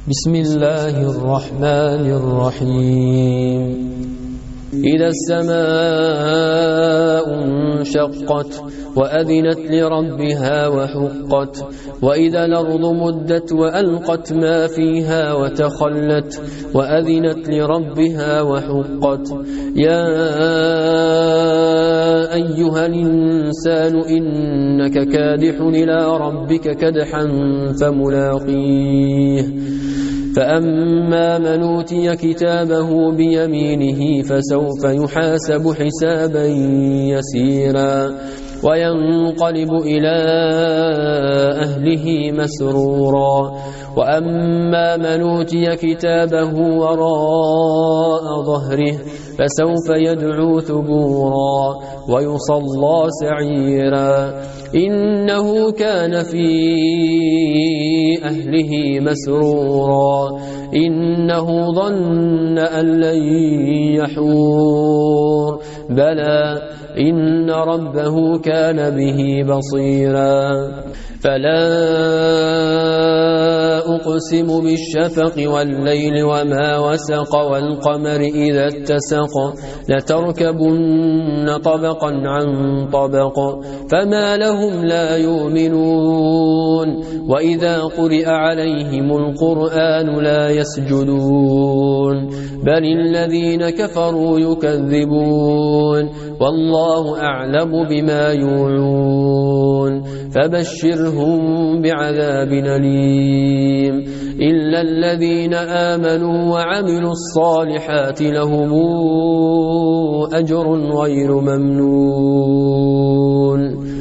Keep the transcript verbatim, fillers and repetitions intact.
بسم الله الرحمن الرحيم إذا السماء انشقت وأذنت لربها وحقت وإذا الأرض مدت وألقت ما فيها وتخلت وأذنت لربها وحقت يا أيها الإنسان إنك كادح إلى ربك كدحا فملاقيه فأما من أوتي كتابه بيمينه فسوف يحاسب حسابا يسيرا وينقلب إلى أهله مسرورا وأما من أوتي كتابه وراء ظهره فسوف يدعو ثبورا ويصلى سعيرا إنه كان في أهله مسرورا إنه ظن أن لن يحور بلى إن ربه كان به بصيرا فلا أقسم بالشفق والليل وما وسق والقمر إذا اتسق لتركبن طبقا عن طبق فما لهم لا يؤمنون وإذا قرئ عليهم القرآن لا يسجدون بل الذين كفروا يكذبون والله أعلم بما يوعون فبشرهم بعذاب أليم إلا الذين آمنوا وعملوا الصالحات لهم أجر غير ممنون